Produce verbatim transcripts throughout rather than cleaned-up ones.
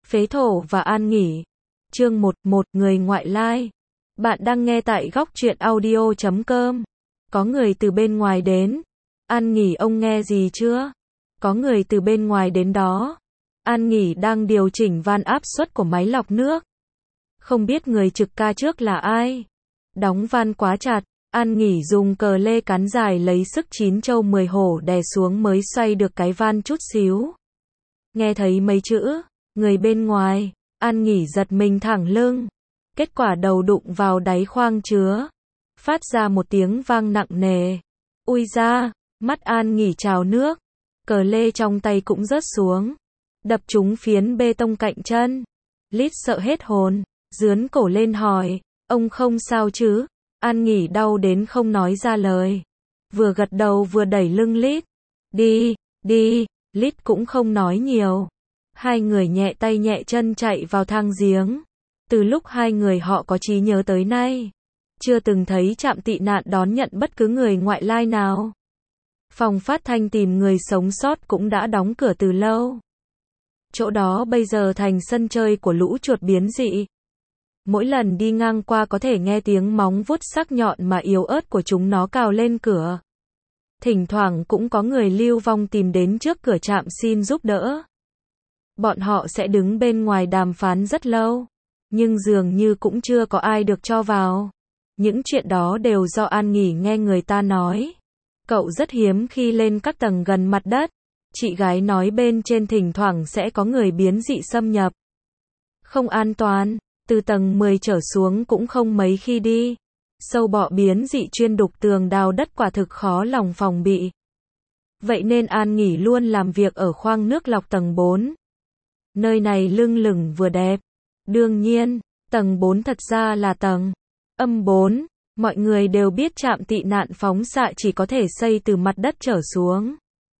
Phế thổ và An Nghỉ. Chương một, một người ngoại lai. Bạn đang nghe tại góc truyện audio chấm com. Có người từ bên ngoài đến. An Nghỉ ông nghe gì chưa? Có người từ bên ngoài đến đó. An Nghỉ đang điều chỉnh van áp suất của máy lọc nước. Không biết người trực ca trước là ai? Đóng van quá chặt. An Nghỉ dùng cờ lê cán dài lấy sức chín trâu mười hổ đè xuống mới xoay được cái van chút xíu. Nghe thấy mấy chữ người bên ngoài, An Nghỉ giật mình thẳng lưng. Kết quả đầu đụng vào đáy khoang chứa, phát ra một tiếng vang nặng nề. Ui da, mắt An Nghỉ trào nước, cờ lê trong tay cũng rớt xuống, đập trúng phiến bê tông cạnh chân. Lít sợ hết hồn, dướn cổ lên hỏi, ông không sao chứ? An Nghỉ đau đến không nói ra lời, vừa gật đầu vừa đẩy lưng Lít. Đi, đi, Lít cũng không nói nhiều. Hai người nhẹ tay nhẹ chân chạy vào thang giếng. Từ lúc hai người họ có trí nhớ tới nay, chưa từng thấy trạm tị nạn đón nhận bất cứ người ngoại lai nào. Phòng phát thanh tìm người sống sót cũng đã đóng cửa từ lâu. Chỗ đó bây giờ thành sân chơi của lũ chuột biến dị. Mỗi lần đi ngang qua có thể nghe tiếng móng vuốt sắc nhọn mà yếu ớt của chúng nó cào lên cửa. Thỉnh thoảng cũng có người lưu vong tìm đến trước cửa trạm xin giúp đỡ. Bọn họ sẽ đứng bên ngoài đàm phán rất lâu, nhưng dường như cũng chưa có ai được cho vào. Những chuyện đó đều do An Nghỉ nghe người ta nói. Cậu rất hiếm khi lên các tầng gần mặt đất. Chị gái nói bên trên thỉnh thoảng sẽ có người biến dị xâm nhập. Không an toàn, từ tầng mười trở xuống cũng không mấy khi đi. Sâu bọ biến dị chuyên đục tường đào đất quả thực khó lòng phòng bị. Vậy nên An Nghỉ luôn làm việc ở khoang nước lọc tầng bốn. Nơi này lưng lửng vừa đẹp. Đương nhiên, tầng bốn thật ra là tầng âm bốn. Mọi người đều biết trạm tị nạn phóng xạ chỉ có thể xây từ mặt đất trở xuống.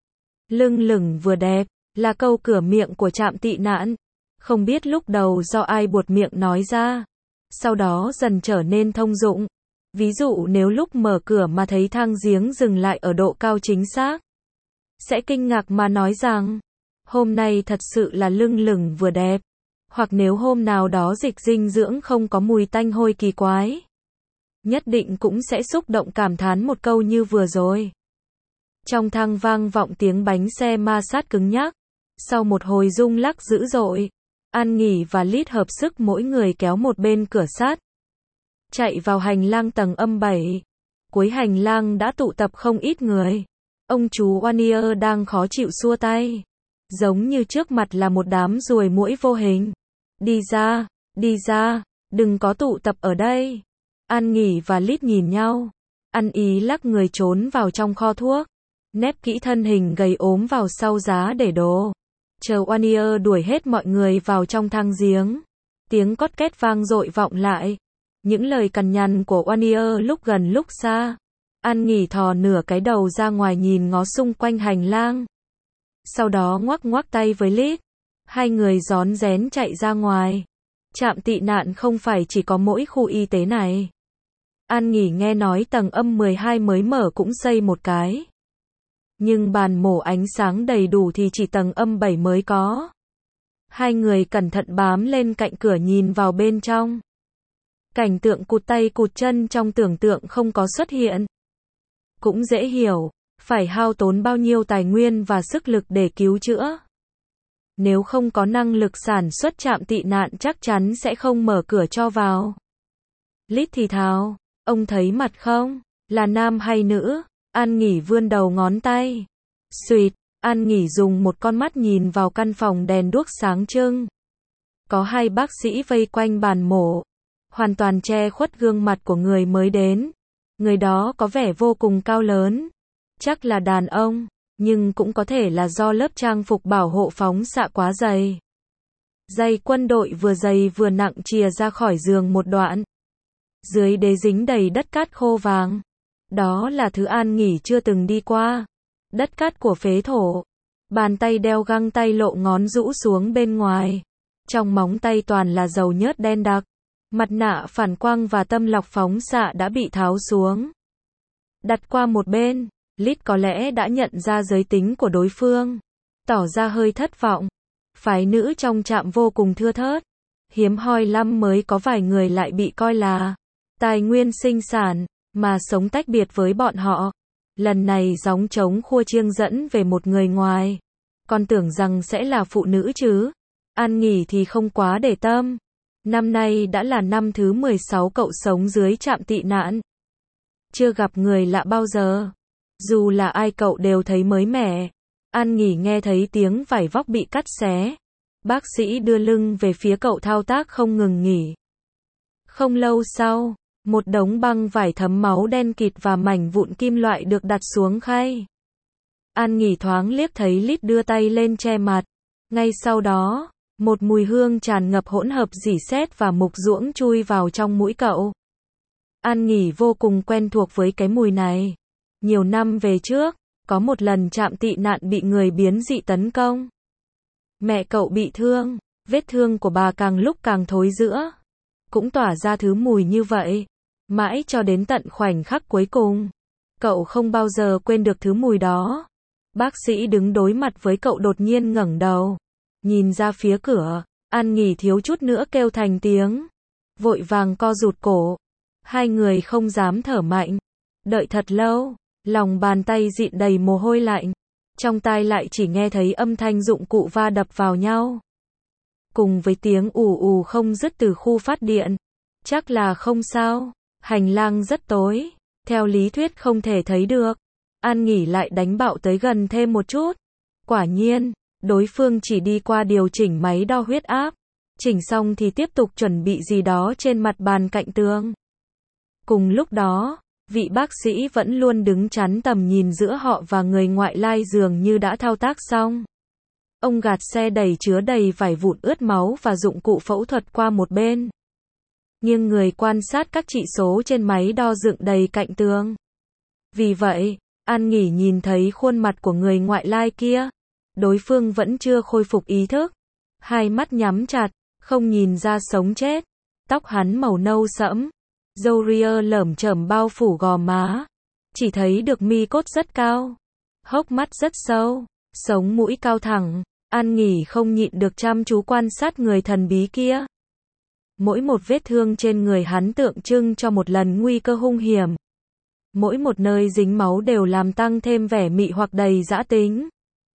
Lưng lửng vừa đẹp là câu cửa miệng của trạm tị nạn. Không biết lúc đầu do ai buột miệng nói ra, sau đó dần trở nên thông dụng. Ví dụ nếu lúc mở cửa mà thấy thang giếng dừng lại ở độ cao chính xác, sẽ kinh ngạc mà nói rằng, hôm nay thật sự là lưng lửng vừa đẹp. Hoặc nếu hôm nào đó dịch dinh dưỡng không có mùi tanh hôi kỳ quái, nhất định cũng sẽ xúc động cảm thán một câu như vừa rồi. Trong thang vang vọng tiếng bánh xe ma sát cứng nhắc. Sau một hồi rung lắc dữ dội, An Nghỉ và Lít hợp sức mỗi người kéo một bên cửa sắt, chạy vào hành lang tầng âm bảy. Cuối hành lang đã tụ tập không ít người. Ông chú Wanier đang khó chịu xua tay, giống như trước mặt là một đám ruồi muỗi vô hình. Đi ra, đi ra, đừng có tụ tập ở đây. An Nghỉ và Lít nhìn nhau, ăn ý lắc người trốn vào trong kho thuốc, nép kỹ thân hình gầy ốm vào sau giá để đồ. Chờ Wanier đuổi hết mọi người vào trong thang giếng. Tiếng cót két vang dội vọng lại. Những lời cằn nhằn của Wanier lúc gần lúc xa. An Nghỉ thò nửa cái đầu ra ngoài nhìn ngó xung quanh hành lang. Sau đó ngoắc ngoắc tay với Lít. Hai người rón rén chạy ra ngoài. Trạm tị nạn không phải chỉ có mỗi khu y tế này. An Nghỉ nghe nói tầng âm mười hai mới mở cũng xây một cái. Nhưng bàn mổ ánh sáng đầy đủ thì chỉ tầng âm bảy mới có. Hai người cẩn thận bám lên cạnh cửa nhìn vào bên trong. Cảnh tượng cụt tay cụt chân trong tưởng tượng không có xuất hiện. Cũng dễ hiểu, phải hao tốn bao nhiêu tài nguyên và sức lực để cứu chữa. Nếu không có năng lực sản xuất trạm tị nạn chắc chắn sẽ không mở cửa cho vào. Lít thì thào, ông thấy mặt không? Là nam hay nữ? An Nghỉ vươn đầu ngón tay. Xuyệt, An Nghỉ dùng một con mắt nhìn vào căn phòng đèn đuốc sáng trưng. Có hai bác sĩ vây quanh bàn mổ, hoàn toàn che khuất gương mặt của người mới đến. Người đó có vẻ vô cùng cao lớn, chắc là đàn ông, nhưng cũng có thể là do lớp trang phục bảo hộ phóng xạ quá dày. Giày quân đội vừa dày vừa nặng chìa ra khỏi giường một đoạn. Dưới đế dính đầy đất cát khô vàng. Đó là thứ An Nghỉ chưa từng đi qua. Đất cát của phế thổ. Bàn tay đeo găng tay lộ ngón rũ xuống bên ngoài. Trong móng tay toàn là dầu nhớt đen đặc. Mặt nạ phản quang và tâm lọc phóng xạ đã bị tháo xuống. Đặt qua một bên, Lít có lẽ đã nhận ra giới tính của đối phương. Tỏ ra hơi thất vọng. Phái nữ trong trạm vô cùng thưa thớt. Hiếm hoi lắm mới có vài người lại bị coi là tài nguyên sinh sản, mà sống tách biệt với bọn họ. Lần này gióng trống khua chiêng dẫn về một người ngoài. Còn tưởng rằng sẽ là phụ nữ chứ. An Nghỉ thì không quá để tâm. Năm nay đã là năm thứ mười sáu cậu sống dưới trạm tị nạn. Chưa gặp người lạ bao giờ. Dù là ai cậu đều thấy mới mẻ. An Nghỉ nghe thấy tiếng vải vóc bị cắt xé. Bác sĩ đưa lưng về phía cậu thao tác không ngừng nghỉ. Không lâu sau, một đống băng vải thấm máu đen kịt và mảnh vụn kim loại được đặt xuống khay. An Nghỉ thoáng liếc thấy Lít đưa tay lên che mặt. Ngay sau đó, một mùi hương tràn ngập hỗn hợp rỉ sét và mục ruỗng chui vào trong mũi cậu. An Nghỉ vô cùng quen thuộc với cái mùi này. Nhiều năm về trước, có một lần trạm tị nạn bị người biến dị tấn công. Mẹ cậu bị thương, vết thương của bà càng lúc càng thối rữa. Cũng tỏa ra thứ mùi như vậy. Mãi cho đến tận khoảnh khắc cuối cùng. Cậu không bao giờ quên được thứ mùi đó. Bác sĩ đứng đối mặt với cậu đột nhiên ngẩng đầu. Nhìn ra phía cửa, An Nghỉ thiếu chút nữa kêu thành tiếng. Vội vàng co rụt cổ. Hai người không dám thở mạnh. Đợi thật lâu, lòng bàn tay dịn đầy mồ hôi lạnh. Trong tai lại chỉ nghe thấy âm thanh dụng cụ va đập vào nhau. Cùng với tiếng ù ù không dứt từ khu phát điện. Chắc là không sao. Hành lang rất tối. Theo lý thuyết không thể thấy được. An Nghỉ lại đánh bạo tới gần thêm một chút. Quả nhiên, đối phương chỉ đi qua điều chỉnh máy đo huyết áp. Chỉnh xong thì tiếp tục chuẩn bị gì đó trên mặt bàn cạnh tường. Cùng lúc đó, vị bác sĩ vẫn luôn đứng chắn tầm nhìn giữa họ và người ngoại lai dường như đã thao tác xong. Ông gạt xe đẩy chứa đầy vải vụn ướt máu và dụng cụ phẫu thuật qua một bên. Nhưng người quan sát các chỉ số trên máy đo dựng đầy cạnh tường. Vì vậy, An Nghỉ nhìn thấy khuôn mặt của người ngoại lai kia. Đối phương vẫn chưa khôi phục ý thức. Hai mắt nhắm chặt, không nhìn ra sống chết. Tóc hắn màu nâu sẫm. Râu ria lởm chởm bao phủ gò má. Chỉ thấy được mi cốt rất cao. Hốc mắt rất sâu. Sống mũi cao thẳng. An Nghỉ không nhịn được chăm chú quan sát người thần bí kia. Mỗi một vết thương trên người hắn tượng trưng cho một lần nguy cơ hung hiểm. Mỗi một nơi dính máu đều làm tăng thêm vẻ mị hoặc đầy dã tính.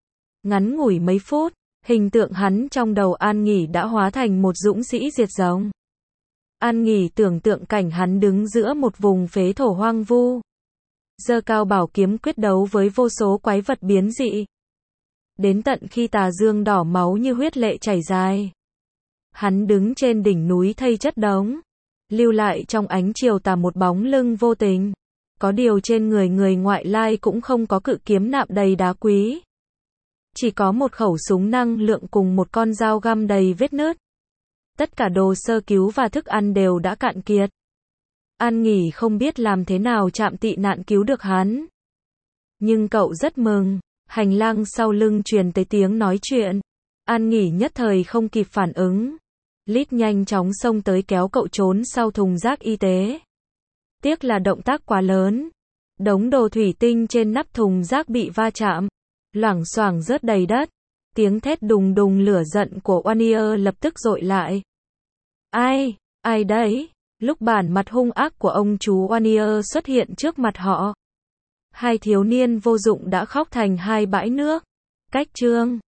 Ngắn ngủi mấy phút, hình tượng hắn trong đầu An Nghỉ đã hóa thành một dũng sĩ diệt rồng. An Nghỉ tưởng tượng cảnh hắn đứng giữa một vùng phế thổ hoang vu. Giơ cao bảo kiếm quyết đấu với vô số quái vật biến dị. Đến tận khi tà dương đỏ máu như huyết lệ chảy dài. Hắn đứng trên đỉnh núi thây chất đống. Lưu lại trong ánh chiều tà một bóng lưng vô tình. Có điều trên người người ngoại lai cũng không có cự kiếm nạm đầy đá quý. Chỉ có một khẩu súng năng lượng cùng một con dao găm đầy vết nứt. Tất cả đồ sơ cứu và thức ăn đều đã cạn kiệt. An Nghỉ không biết làm thế nào trạm tị nạn cứu được hắn. Nhưng cậu rất mừng. Hành lang sau lưng truyền tới tiếng nói chuyện. An Nghỉ nhất thời không kịp phản ứng. Lít nhanh chóng xông tới kéo cậu trốn sau thùng rác y tế. Tiếc là động tác quá lớn. Đống đồ thủy tinh trên nắp thùng rác bị va chạm. Loảng xoảng rớt đầy đất. Tiếng thét đùng đùng lửa giận của Wanier lập tức dội lại. Ai? Ai đấy? Lúc bản mặt hung ác của ông chú Wanier xuất hiện trước mặt họ. Hai thiếu niên vô dụng đã khóc thành hai bãi nước. Cách chương